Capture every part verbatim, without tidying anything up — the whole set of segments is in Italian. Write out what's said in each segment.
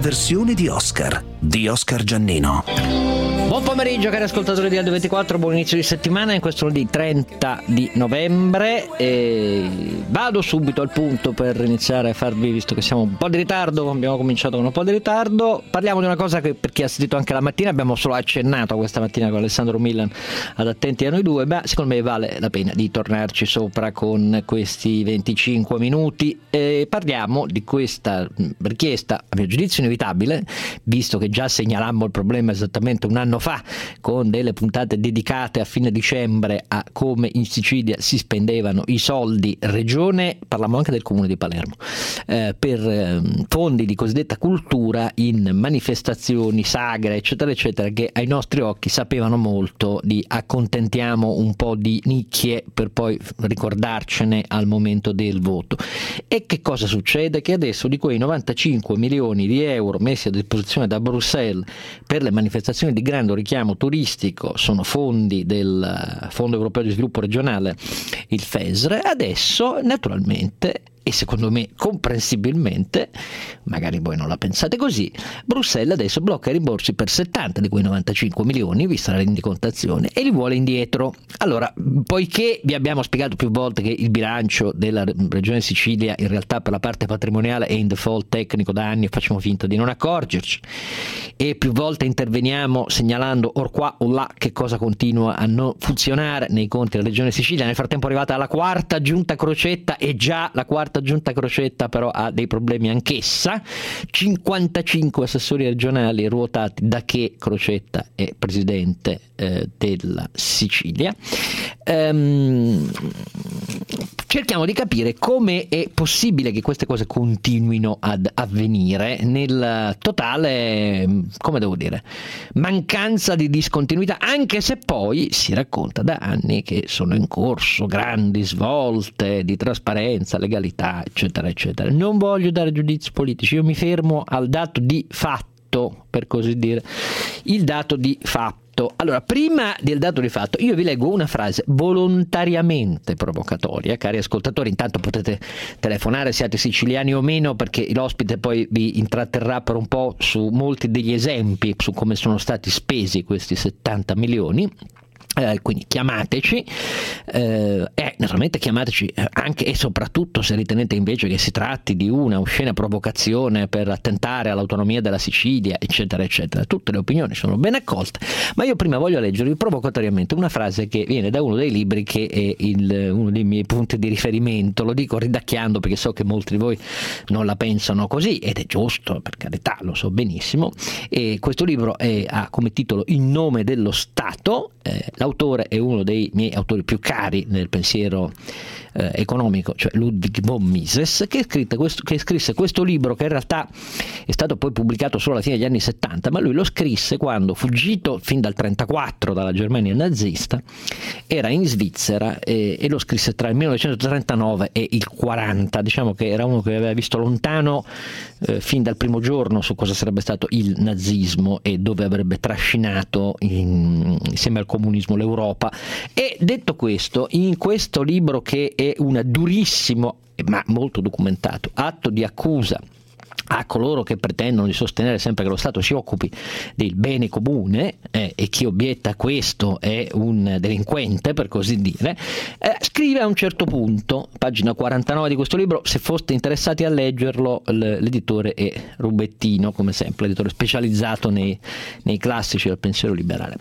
versione di Oscar, di Oscar Giannino. Buon pomeriggio cari ascoltatori di Radio ventiquattro, buon inizio di settimana in questo lunedì trenta di novembre e vado subito al punto per iniziare a farvi, visto che siamo un po' di ritardo, abbiamo cominciato con un po' di ritardo, parliamo di una cosa che per chi ha sentito anche la mattina abbiamo solo accennato questa mattina con Alessandro Milan ad Attenti a noi due, beh secondo me vale la pena di tornarci sopra con questi venticinque minuti e parliamo di questa richiesta a mio giudizio inevitabile, visto che già segnalammo il problema esattamente un anno fa con delle puntate dedicate a fine dicembre a come in Sicilia si spendevano i soldi regione, parliamo anche del comune di Palermo, eh, per eh, fondi di cosiddetta cultura in manifestazioni, sagre eccetera eccetera, che ai nostri occhi sapevano molto di accontentiamo un po' di nicchie per poi ricordarcene al momento del voto. E che cosa succede? Che adesso di quei novantacinque milioni di euro messi a disposizione da Bruxelles per le manifestazioni di grande richiamo turistico, sono fondi del Fondo Europeo di Sviluppo Regionale, il FESR, adesso naturalmente e secondo me comprensibilmente, magari voi non la pensate così, Bruxelles adesso blocca i rimborsi per settanta di quei novantacinque milioni, vista la rendicontazione, e li vuole indietro. Allora, poiché vi abbiamo spiegato più volte che il bilancio della Regione Sicilia in realtà per la parte patrimoniale è in default tecnico da anni e facciamo finta di non accorgerci, e più volte interveniamo segnalando or qua o là che cosa continua a non funzionare nei conti della Regione Sicilia, nel frattempo è arrivata la quarta giunta Crocetta e già la quarta giunta Crocetta però ha dei problemi anch'essa, cinquantacinque assessori regionali ruotati da che Crocetta è presidente eh, della Sicilia. Ehm, cerchiamo di capire come è possibile che queste cose continuino ad avvenire nel totale, come devo dire, mancanza di discontinuità, anche se poi si racconta da anni che sono in corso grandi svolte di trasparenza, legalità eccetera eccetera. Non voglio dare giudizi politici, io mi fermo al dato di fatto, per così dire, il dato di fatto. Allora, prima del dato di fatto, io vi leggo una frase volontariamente provocatoria, cari ascoltatori, intanto potete telefonare, siate siciliani o meno, perché l'ospite poi vi intratterrà per un po' su molti degli esempi su come sono stati spesi questi settanta milioni. Eh, quindi chiamateci eh, e naturalmente chiamateci anche e soprattutto se ritenete invece che si tratti di una oscena provocazione per attentare all'autonomia della Sicilia eccetera eccetera. Tutte le opinioni sono ben accolte, ma io prima voglio leggervi provocatoriamente una frase che viene da uno dei libri che è il, uno dei miei punti di riferimento. Lo dico ridacchiando perché so che molti di voi non la pensano così ed è giusto, per carità, lo so benissimo, e questo libro è, ha come titolo In nome dello Stato. eh, L'autore è uno dei miei autori più cari nel pensiero eh, economico, cioè Ludwig von Mises, che, questo, che scrisse questo libro che in realtà è stato poi pubblicato solo alla fine degli anni settanta, ma lui lo scrisse quando, fuggito fin dal trentaquattro dalla Germania nazista, era in Svizzera e, e lo scrisse tra il millenovecentotrentanove e il quaranta. Diciamo che era uno che aveva visto lontano eh, fin dal primo giorno su cosa sarebbe stato il nazismo e dove avrebbe trascinato in, insieme al comunismo l'Europa. E detto questo, in questo libro che è un durissimo ma molto documentato atto di accusa a coloro che pretendono di sostenere sempre che lo Stato si occupi del bene comune eh, e chi obietta questo è un delinquente, per così dire, eh, scrive a un certo punto, pagina quarantanove di questo libro, se foste interessati a leggerlo, l'editore è Rubettino, come sempre, l'editore specializzato nei, nei classici del pensiero liberale,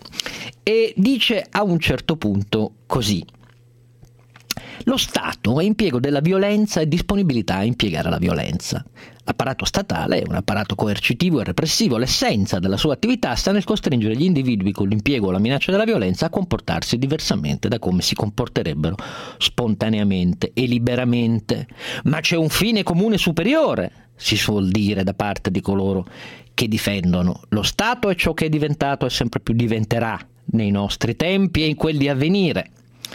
e dice a un certo punto così: lo Stato è impiego della violenza e disponibilità a impiegare la violenza. L'apparato statale è un apparato coercitivo e repressivo. L'essenza della sua attività sta nel costringere gli individui con l'impiego o la minaccia della violenza a comportarsi diversamente da come si comporterebbero spontaneamente e liberamente. Ma c'è un fine comune superiore, si suol dire da parte di coloro che difendono lo Stato, e ciò che è diventato e sempre più diventerà nei nostri tempi e in quelli a venire.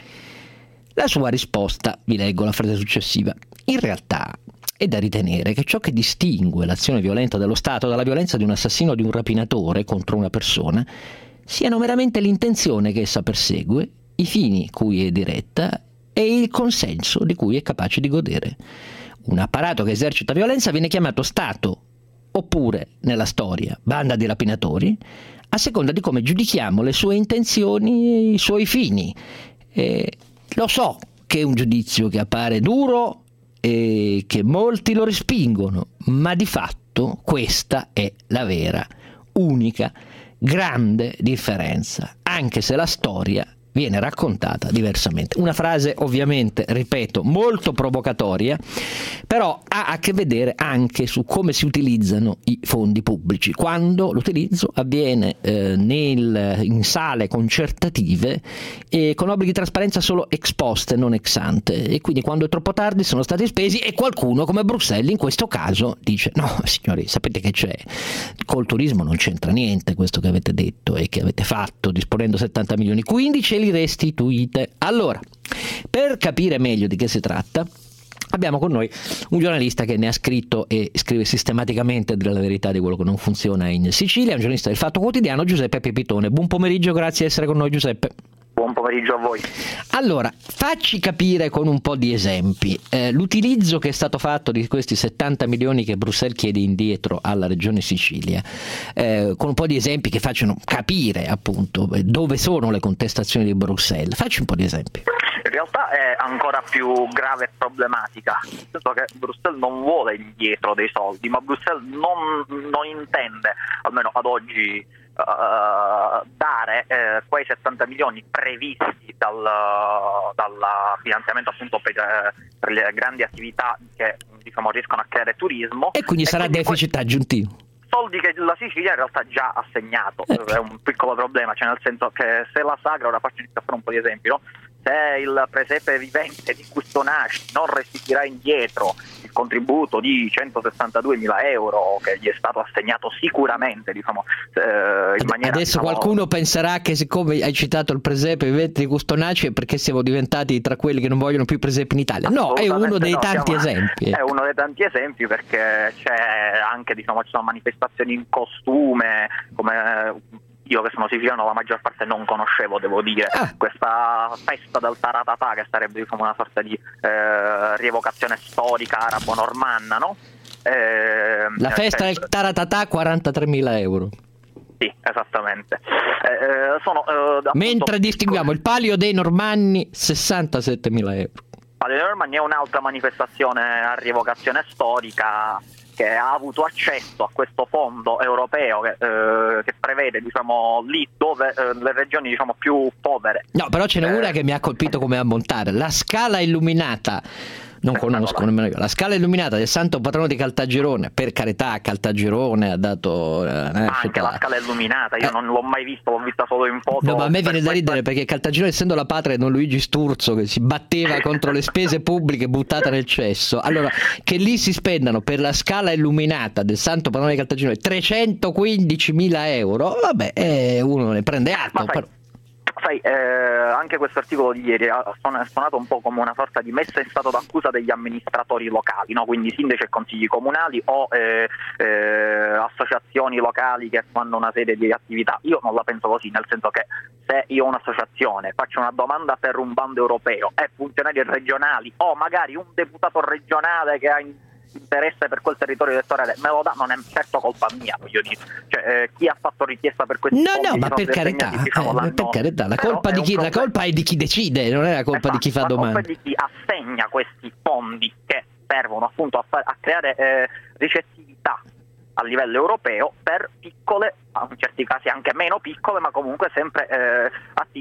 La sua risposta, vi leggo la frase successiva: in realtà è da ritenere che ciò che distingue l'azione violenta dello Stato dalla violenza di un assassino o di un rapinatore contro una persona siano meramente l'intenzione che essa persegue, i fini cui è diretta e il consenso di cui è capace di godere. Un apparato che esercita violenza viene chiamato Stato oppure nella storia banda di rapinatori, a seconda di come giudichiamo le sue intenzioni e i suoi fini. Eh, lo so che è un giudizio che appare duro e che molti lo respingono, ma di fatto questa è la vera, unica, grande differenza, anche se la storia viene raccontata diversamente. Una frase ovviamente, ripeto, molto provocatoria, però ha a che vedere anche su come si utilizzano i fondi pubblici, quando l'utilizzo avviene eh, nel, in sale concertative e con obblighi di trasparenza solo ex post e non ex ante, e quindi quando è troppo tardi sono stati spesi e qualcuno come Bruxelles in questo caso dice no signori, sapete che c'è, col turismo non c'entra niente questo che avete detto e che avete fatto disponendo settanta milioni, quindici li restituite. Allora, per capire meglio di che si tratta, abbiamo con noi un giornalista che ne ha scritto e scrive sistematicamente della verità di quello che non funziona in Sicilia, un giornalista del Fatto Quotidiano, Giuseppe Pepitone. Buon pomeriggio, grazie di essere con noi, Giuseppe. Buon pomeriggio a voi. Allora, facci capire con un po' di esempi eh, l'utilizzo che è stato fatto di questi settanta milioni che Bruxelles chiede indietro alla regione Sicilia, eh, con un po' di esempi che facciano capire appunto dove sono le contestazioni di Bruxelles. Facci un po' di esempi. In realtà è ancora più grave e problematica, nel senso che Bruxelles non vuole indietro dei soldi, ma Bruxelles non, non intende, almeno ad oggi, Uh, dare uh, quei settanta milioni previsti dal, dal finanziamento appunto per, uh, per le grandi attività che diciamo riescono a creare turismo, e quindi e sarà quindi deficit poi, aggiuntivo. Soldi che la Sicilia in realtà ha già assegnato, ecco. È un piccolo problema, cioè nel senso che se la Sagra, ora faccio iniziare a fare un po' di esempi, no? Se il presepe vivente di Custonasci non restituirà indietro il contributo di centosessantaduemila euro che gli è stato assegnato sicuramente, diciamo, eh, in maniera, adesso diciamo... qualcuno penserà che siccome hai citato il presepe vivente di Custonasci è perché siamo diventati tra quelli che non vogliono più presepi in Italia. No, è uno dei no, tanti siamo... esempi. È uno dei tanti esempi perché c'è anche, diciamo, ci sono manifestazioni in costume, come... Io che sono siciliano la maggior parte non conoscevo, devo dire, ah. questa festa del Taratatà che sarebbe diciamo una sorta di eh, rievocazione storica arabo-normanna, no? Eh, la festa del Taratatà, quarantatremila euro. Sì, esattamente. Eh, sono, eh, Mentre distinguiamo il Palio dei Normanni, sessantasettemila euro. Il Palio dei Normanni è un'altra manifestazione a rievocazione storica che ha avuto accesso a questo fondo europeo che, eh, che prevede, diciamo, lì dove eh, le regioni, diciamo, più povere. No, però ce n'è eh, una che mi ha colpito come ammontare, la scala illuminata. Non conosco nemmeno io. La scala illuminata del Santo Patrono di Caltagirone, per carità, Caltagirone ha dato eh, anche la scala illuminata, io eh. non l'ho mai visto, l'ho vista solo in foto. No, ma a me viene da ridere perché Caltagirone, essendo la patria di Don Luigi Sturzo che si batteva contro le spese pubbliche buttate nel cesso, allora che lì si spendano per la scala illuminata del Santo Patrono di Caltagirone trecentoquindicimila euro, vabbè, eh, uno ne prende atto. Sai, sai eh, anche questo articolo di ieri ha suonato un po' come una sorta di messa in stato d'accusa degli amministratori locali, no? Quindi sindaci e consigli comunali o eh, eh, associazioni locali che fanno una serie di attività. Io non la penso così, nel senso che se io ho un'associazione, faccio una domanda per un bando europeo e funzionari regionali o magari un deputato regionale che ha in interesse per quel territorio elettorale me lo dà, non è certo colpa mia, voglio dire, cioè, eh, chi ha fatto richiesta per questi no fondi, no ma per carità, diciamo, eh, per carità la colpa, di chi, la colpa è di chi decide, non è la colpa esatto, di chi fa domande, la colpa è di chi assegna questi fondi che servono appunto a, far, a creare eh, ricettività a livello europeo per piccole, in certi casi anche meno piccole, ma comunque sempre eh,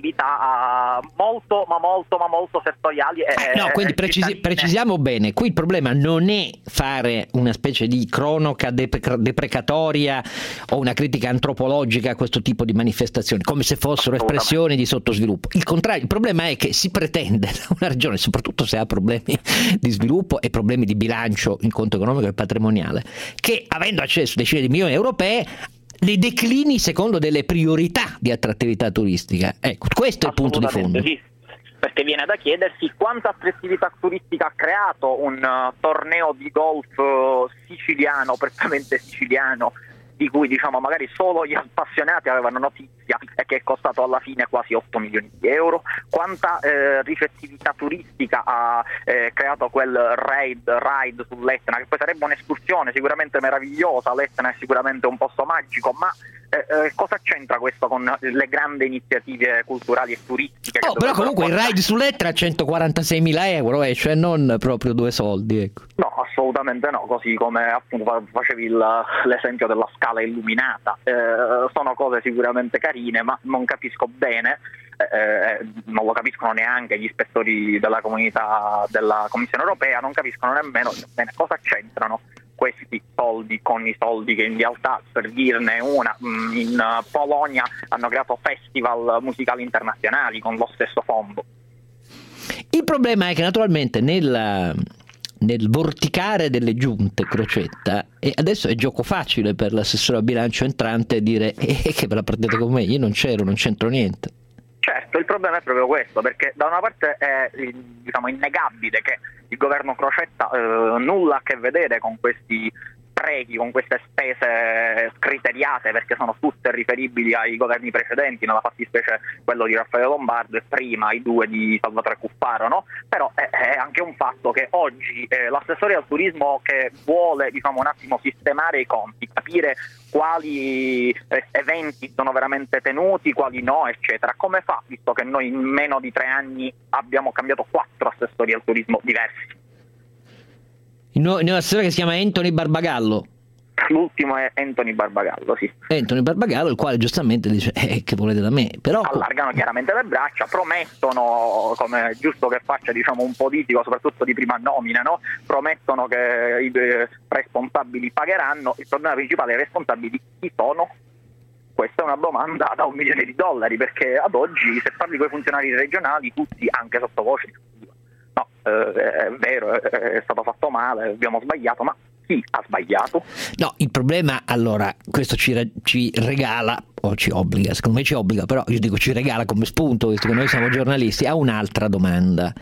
attività molto ma molto ma molto settoriali. E, eh, no, quindi precisi, precisiamo bene, qui il problema non è fare una specie di cronaca dep- deprecatoria o una critica antropologica a questo tipo di manifestazioni, come se fossero espressioni di sottosviluppo. Il contrario, il problema è che si pretende da una regione, soprattutto se ha problemi di sviluppo e problemi di bilancio in conto economico e patrimoniale, che avendo accesso a decine di milioni europee le declini secondo delle priorità di attrattività turistica. Ecco, questo è il punto di fondo. Sì, perché viene da chiedersi quanta attrattività turistica ha creato un uh, torneo di golf uh, siciliano, prettamente siciliano, di cui diciamo magari solo gli appassionati avevano notizia e che è costato alla fine quasi otto milioni di euro, quanta eh, ricettività turistica ha eh, creato quel raid, ride sull'Etna, che poi sarebbe un'escursione sicuramente meravigliosa. L'Etna è sicuramente un posto magico, ma eh, eh, cosa c'entra questo con le grandi iniziative culturali e turistiche? Oh, però comunque il ride sull'Etna a centoquarantaseimila euro, eh, cioè non proprio due soldi, ecco. No, assolutamente no, così come appunto facevi il, l'esempio della scala illuminata, eh, sono cose sicuramente carine, ma non capisco bene, eh, non lo capiscono neanche gli ispettori della comunità della Commissione Europea, non capiscono nemmeno bene cosa c'entrano questi soldi con i soldi che in realtà, per dirne una, in Polonia hanno creato festival musicali internazionali con lo stesso fondo. Il problema è che naturalmente nel, nel vorticare delle giunte, Crocetta, e adesso è gioco facile per l'assessore al bilancio entrante dire eh, che ve la prendete con me, io non c'ero, non c'entro niente. Certo, il problema è proprio questo, perché da una parte è diciamo innegabile che il governo Crocetta eh, nulla a che vedere con questi sprechi, con queste spese scriteriate, perché sono tutte riferibili ai governi precedenti, nella fattispecie quello di Raffaele Lombardo e prima i due di Salvatore Cuffaro, no? Però è, è anche un fatto che oggi eh, l'assessore al turismo che vuole diciamo un attimo sistemare i conti, capire quali eh, eventi sono veramente tenuti, quali no, eccetera, come fa, visto che noi in meno di tre anni abbiamo cambiato quattro assessori al turismo diversi? Il nuovo, il nuovo assessore che si chiama Anthony Barbagallo. L'ultimo è Anthony Barbagallo, sì. Anthony Barbagallo, il quale giustamente dice eh, che volete da me, però allargano chiaramente le braccia, promettono, come è giusto che faccia diciamo un politico, soprattutto di prima nomina, no? Promettono che i eh, responsabili pagheranno. Il problema principale è i responsabili chi sono? Questa è una domanda da un milione di dollari, perché ad oggi se parli con i funzionari regionali tutti, anche sottovoce, no, eh, è vero, è stato fatto male, abbiamo sbagliato, ma chi ha sbagliato? No, il problema, allora, questo ci, ci regala, o ci obbliga, secondo me ci obbliga, però io dico ci regala come spunto, visto che noi siamo giornalisti, a un'altra domanda.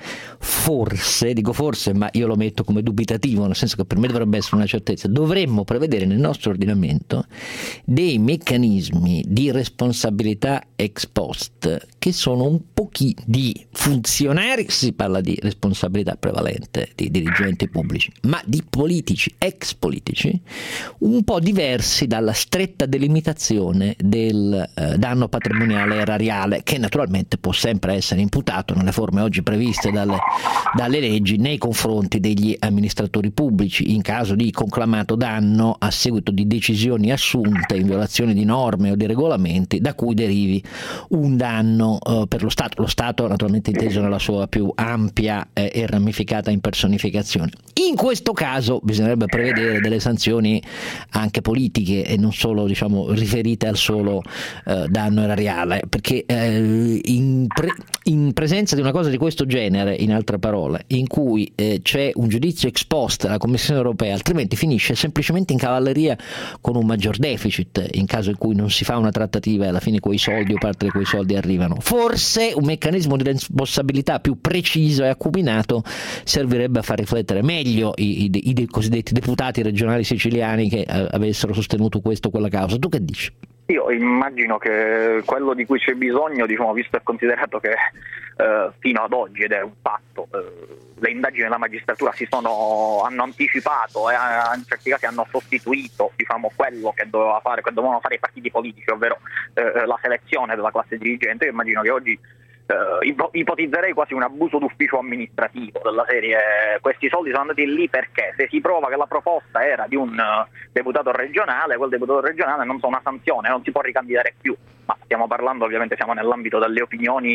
Forse, dico forse, ma io lo metto come dubitativo, nel senso che per me dovrebbe essere una certezza, dovremmo prevedere nel nostro ordinamento dei meccanismi di responsabilità ex post che sono un pochino di funzionari, si parla di responsabilità prevalente di dirigenti pubblici, ma di politici, ex politici, un po' diversi dalla stretta delimitazione del eh, danno patrimoniale erariale, che naturalmente può sempre essere imputato nelle forme oggi previste dalle, dalle leggi nei confronti degli amministratori pubblici in caso di conclamato danno a seguito di decisioni assunte in violazione di norme o di regolamenti da cui derivi un danno eh, per lo Stato, lo Stato naturalmente inteso nella sua più ampia eh, e ramificata impersonificazione. In questo caso bisognerebbe prevedere delle sanzioni anche politiche e non solo diciamo riferite al solo eh, danno erariale, perché eh, in, pre- in presenza di una cosa di questo genere, in altre parole, in cui eh, c'è un giudizio ex post della Commissione Europea, altrimenti finisce semplicemente in cavalleria con un maggior deficit in caso in cui non si fa una trattativa e alla fine quei soldi o parte di quei soldi arrivano. Forse un meccanismo di responsabilità più preciso e acuminato servirebbe a far riflettere meglio i, i, i cosiddetti deputati regionali siciliani che eh, avessero sostenuto questo o quella causa. Tu che dici? Io immagino che quello di cui c'è bisogno, diciamo, visto e considerato che eh, fino ad oggi, ed è un fatto, eh, le indagini della magistratura si sono hanno anticipato e eh, in certi casi hanno sostituito diciamo quello che doveva fare, che dovevano fare i partiti politici, ovvero eh, la selezione della classe dirigente. Io immagino che oggi Uh, ipotizzerei quasi un abuso d'ufficio amministrativo della serie. Questi soldi sono andati lì perché se si prova che la proposta era di un uh, deputato regionale, quel deputato regionale non so una sanzione, non si può ricandidare più. Ma stiamo parlando, ovviamente siamo nell'ambito delle opinioni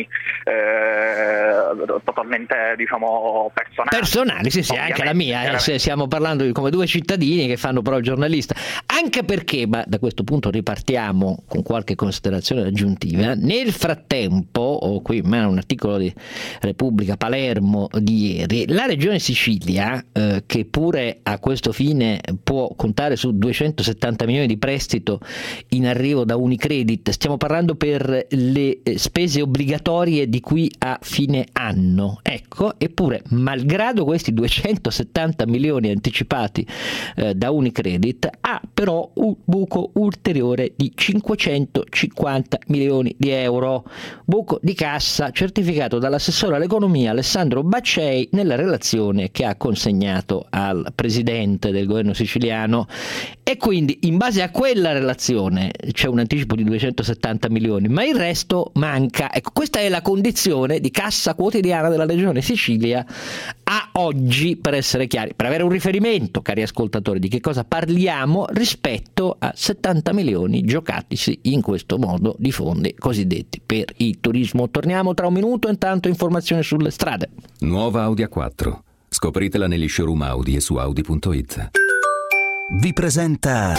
eh, totalmente diciamo personali. Personali, sì, sì, anche la mia, eh, se stiamo parlando di come due cittadini che fanno però il giornalista. Anche perché, ma da questo punto ripartiamo con qualche considerazione aggiuntiva, nel frattempo, ho qui in mano un articolo di Repubblica Palermo di ieri, la regione Sicilia, eh, che pure a questo fine può contare su duecentosettanta milioni di prestito in arrivo da Unicredit, stiamo parlando per le spese obbligatorie di qui a fine anno. Ecco, eppure, malgrado questi duecentosettanta milioni anticipati eh, da Unicredit, ha però un buco ulteriore di cinquecentocinquanta milioni di euro, buco di cassa certificato dall'assessore all'economia Alessandro Baccei nella relazione che ha consegnato al presidente del governo siciliano. E quindi in base a quella relazione c'è un anticipo di duecentosettanta milioni, ma il resto manca. Ecco, questa è la condizione di cassa quotidiana della regione Sicilia a oggi, per essere chiari, per avere un riferimento, cari ascoltatori, di che cosa parliamo rispetto a settanta milioni giocatisi in questo modo di fondi cosiddetti per il turismo. Torniamo tra un minuto, intanto informazioni sulle strade. Nuova Audi A quattro. Scopritela negli showroom Audi e su audi punto it. Vi presenta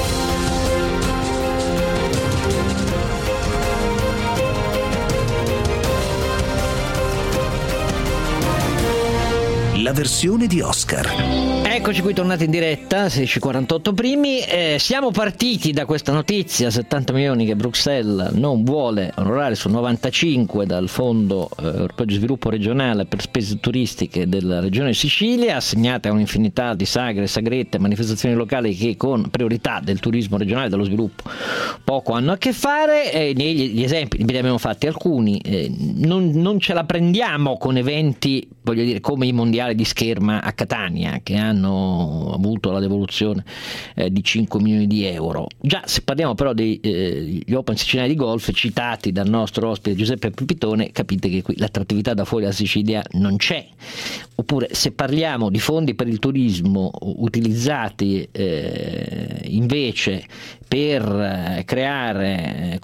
la versione di Oscar. Eccoci qui tornati in diretta, sedici e quarantotto primi. Eh, siamo partiti da questa notizia, settanta milioni che Bruxelles non vuole onorare su novantacinque dal Fondo eh, Europeo di Sviluppo Regionale per spese turistiche della Regione Sicilia, assegnate a un'infinità di sagre, sagrette, manifestazioni locali che con priorità del turismo regionale e dello sviluppo poco hanno a che fare. Eh, gli, gli esempi, ne abbiamo fatti alcuni, eh, non, non ce la prendiamo con eventi, voglio dire, come i mondiali di scherma a Catania, che hanno avuto la devoluzione eh, di cinque milioni di euro. Già se parliamo però degli eh, Open siciliani di golf citati dal nostro ospite Giuseppe Pipitone, capite che qui l'attrattività da fuori dalla Sicilia non c'è. Oppure se parliamo di fondi per il turismo utilizzati eh, invece per eh, creare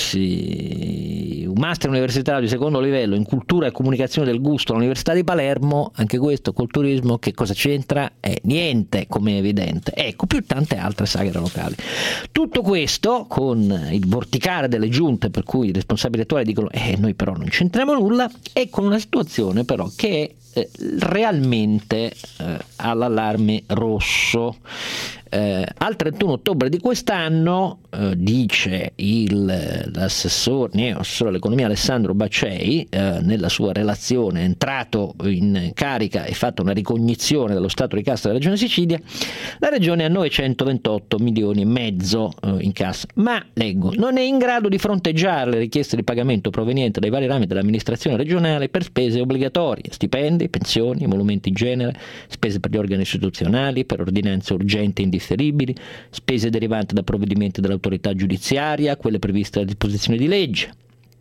corsi, un master universitario di secondo livello in cultura e comunicazione del gusto all'Università di Palermo, anche questo col turismo che cosa c'entra? Eh, niente, come è evidente. Ecco, più tante altre sagre locali. Tutto questo con il vorticare delle giunte per cui i responsabili attuali dicono eh noi però non c'entriamo nulla, e con una situazione però che è eh, realmente eh, all'allarme rosso. Eh, al trentuno ottobre di quest'anno, eh, dice il, l'assessore, neoassessore all'economia Alessandro Baccei, eh, nella sua relazione, è entrato in carica e fatto una ricognizione dello stato di cassa della Regione Sicilia, la Regione ha novecentoventotto milioni e mezzo eh, in cassa, ma, leggo, non è in grado di fronteggiare le richieste di pagamento provenienti dai vari rami dell'amministrazione regionale per spese obbligatorie, stipendi, pensioni, emolumenti in genere, spese per gli organi istituzionali, per ordinanze urgenti indifferibili, spese derivanti da provvedimenti dell'autorità giudiziaria, quelle previste da disposizioni di legge.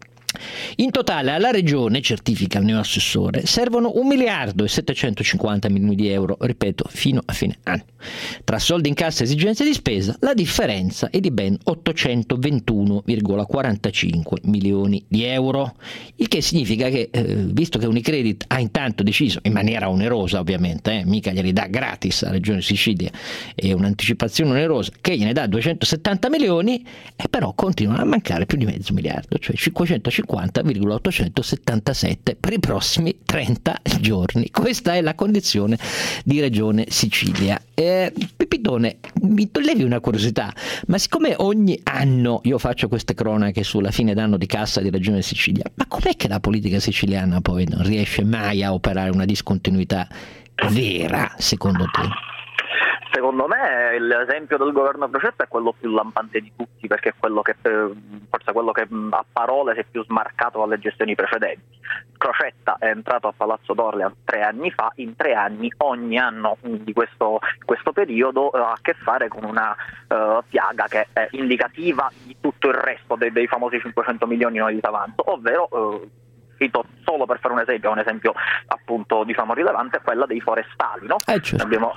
In totale alla Regione, certifica il neoassessore, servono un miliardo e settecentocinquanta milioni di euro, ripeto, fino a fine anno. Tra soldi in cassa e esigenze di spesa, la differenza è di ben ottocentoventuno virgola quarantacinque milioni di euro, il che significa che, eh, visto che Unicredit ha intanto deciso, in maniera onerosa ovviamente, eh, mica glieli dà gratis alla Regione Sicilia, è un'anticipazione onerosa, che gliene dà duecentosettanta milioni, e però continuano a mancare più di mezzo miliardo, cioè cinquecentocinquanta virgola ottocentosettantasette per i prossimi trenta giorni. Questa è la condizione di Regione Sicilia. Eh, Pipitone, mi levi una curiosità, ma siccome ogni anno io faccio queste cronache sulla fine d'anno di cassa di Regione Sicilia, ma com'è che la politica siciliana poi non riesce mai a operare una discontinuità vera, secondo te? Secondo me l'esempio del governo Crocetta è quello più lampante di tutti, perché è quello che forse quello che a parole si è più smarcato dalle gestioni precedenti. Crocetta è entrato a Palazzo d'Orleans tre anni fa, in tre anni ogni anno di questo, questo periodo ha a che fare con una uh, piaga che è indicativa di tutto il resto dei, dei famosi cinquecento milioni noi di avanzo, ovvero uh, cito solo per fare un esempio, un esempio appunto diciamo rilevante, è quella dei forestali, no? Eh, certo. Abbiamo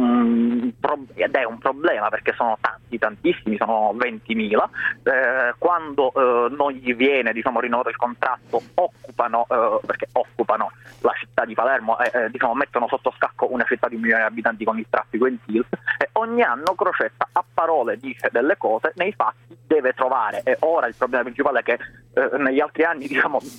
un pro- ed è un problema perché sono tanti, tantissimi, sono ventimila. Eh, quando eh, non gli viene diciamo rinnovato il contratto, occupano eh, perché occupano la città di Palermo e eh, diciamo mettono sotto scacco una città di un milione di abitanti con il traffico in T I L S, e ogni anno Crocetta a parole dice delle cose, nei fatti deve trovare, e ora il problema principale è che eh, negli altri anni diciamo postava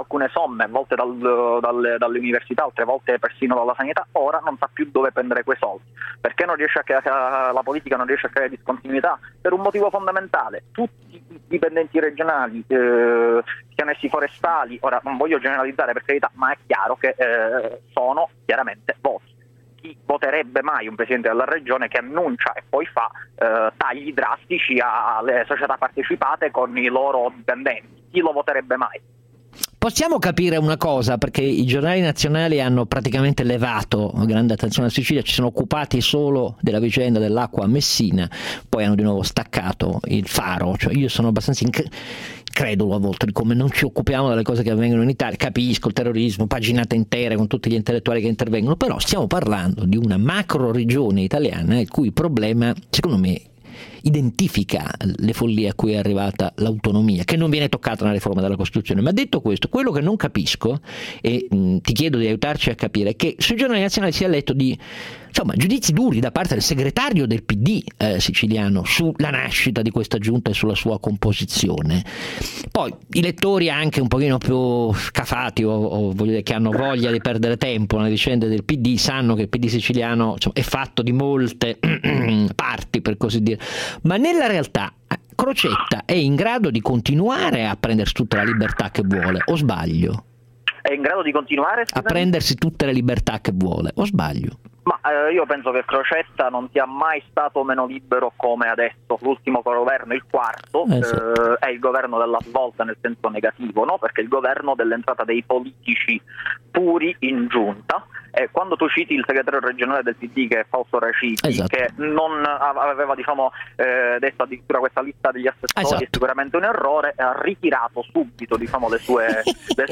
alcune somme, volte dal, dalle, dalle università, altre volte persino dalla sanità, ora non sa più dove prendere quei soldi. Perché non riesce a, la politica non riesce a creare discontinuità? Per un motivo fondamentale: tutti i dipendenti regionali, eh, siano essi forestali, ora non voglio generalizzare per carità, ma è chiaro che eh, sono chiaramente voti. Chi voterebbe mai un presidente della regione che annuncia e poi fa eh, tagli drastici alle società partecipate con i loro dipendenti? Chi lo voterebbe mai? Possiamo capire una cosa, perché i giornali nazionali hanno praticamente levato grande attenzione alla Sicilia, ci sono occupati solo della vicenda dell'acqua a Messina, poi hanno di nuovo staccato il faro. Cioè, io sono abbastanza inc- incredulo a volte di come non ci occupiamo delle cose che avvengono in Italia. Capisco il terrorismo, paginate intere con tutti gli intellettuali che intervengono, però stiamo parlando di una macro regione italiana il cui problema, secondo me, identifica le follie a cui è arrivata l'autonomia, che non viene toccata nella riforma della Costituzione. Ma detto questo, quello che non capisco, e mh, ti chiedo di aiutarci a capire, è che sui giornali nazionali si è letto di insomma giudizi duri da parte del segretario del P D eh, siciliano sulla nascita di questa giunta e sulla sua composizione. Poi i lettori anche un pochino più scafati o, o voglio dire, che hanno voglia di perdere tempo nelle vicende del P D, sanno che il P D siciliano insomma, è fatto di molte parti, per così dire. Ma nella realtà Crocetta è in grado di continuare a prendersi tutta la libertà che vuole, o sbaglio? È in grado di continuare a prendersi tutte le libertà che vuole, o sbaglio? Ma eh, io penso che Crocetta non sia mai stato meno libero come adesso. L'ultimo governo, il quarto, eh, sì. eh, è il governo della svolta nel senso negativo, no? Perché è il governo dell'entrata dei politici puri in giunta. E quando tu citi il segretario regionale del P D, che è Fausto Raciti, esatto, che non aveva diciamo eh, detto addirittura questa lista degli assessori, esatto, è sicuramente un errore, ha ritirato subito diciamo le sue, le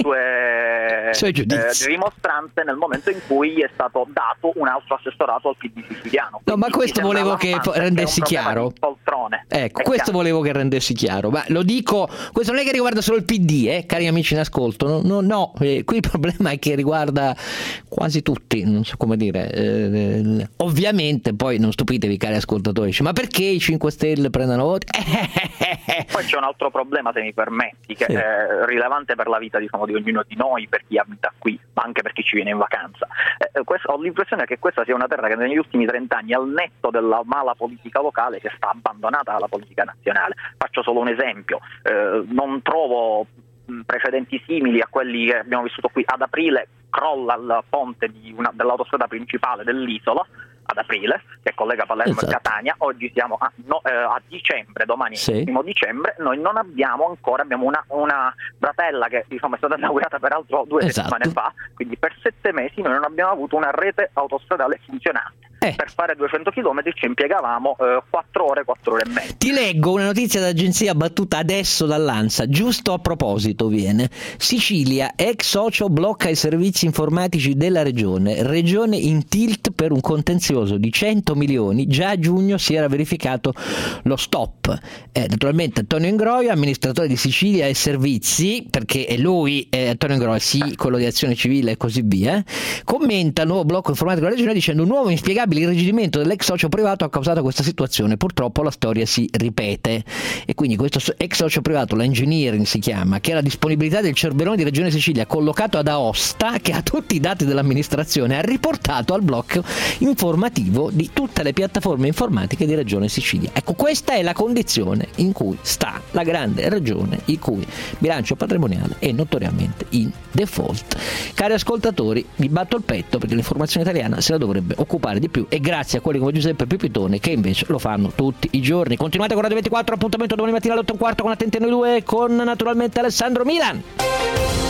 sue eh, dimostranze nel momento in cui è stato dato un altro assessorato al P D siciliano. No, ma questo volevo che rendessi chiaro. Ecco, è questo chiaro. Volevo che rendessi chiaro. Ma lo dico, questo non è che riguarda solo il P D, eh, cari amici in ascolto. No, no, no eh, qui il problema è che riguarda quasi tutti, non so come dire. Eh, ovviamente, poi non stupitevi, cari ascoltatori, dice, ma perché i cinque Stelle prendono voti? Poi c'è un altro problema, se mi permetti, che sì, è rilevante per la vita diciamo, di ognuno di noi, per chi abita qui, ma anche per chi ci viene in vacanza. Eh, questo, ho l'impressione che questa sia una terra che negli ultimi trent'anni, al netto della mala politica locale, che sta abbandonata dalla politica nazionale. Faccio solo un esempio, eh, non trovo precedenti simili a quelli che abbiamo vissuto qui. Ad aprile crolla il ponte di una, dell'autostrada principale dell'isola, ad aprile, che collega Palermo, esatto, e Catania. Oggi siamo a, no, eh, a dicembre, domani sì, è il primo dicembre, noi non abbiamo ancora, abbiamo una, una bratella che diciamo è stata inaugurata peraltro due esatto, settimane fa, quindi per sette mesi noi non abbiamo avuto una rete autostradale funzionante. Eh. Per fare duecento chilometri ci impiegavamo eh, quattro ore, quattro ore e mezza. Ti leggo una notizia d'agenzia battuta adesso dall'ANSA, giusto a proposito viene. Sicilia, ex socio blocca i servizi informatici della regione, regione in tilt per un contenzioso di cento milioni, già a giugno si era verificato lo stop. Eh, naturalmente Antonio Ingroia, amministratore di Sicilia e Servizi, perché è lui, eh, Antonio Ingroia, sì, quello di Azione Civile e così via, commenta il nuovo blocco informatico della regione dicendo: un nuovo inspiegabile il irrigidimento dell'ex socio privato ha causato questa situazione, purtroppo la storia si ripete. E quindi questo ex socio privato, l'engineering si chiama, che ha la disponibilità del cervellone di Regione Sicilia collocato ad Aosta, che ha tutti i dati dell'amministrazione, ha riportato al blocco informativo di tutte le piattaforme informatiche di Regione Sicilia. Ecco, questa è la condizione in cui sta la grande regione, il cui bilancio patrimoniale è notoriamente in default. Cari ascoltatori, vi batto il petto perché l'informazione italiana se la dovrebbe occupare di più, e grazie a quelli come Giuseppe Pipitone che invece lo fanno tutti i giorni. Continuate con Radio ventiquattro, appuntamento domani mattina alle otto e un quarto con Attenti a noi due, con naturalmente Alessandro Milan.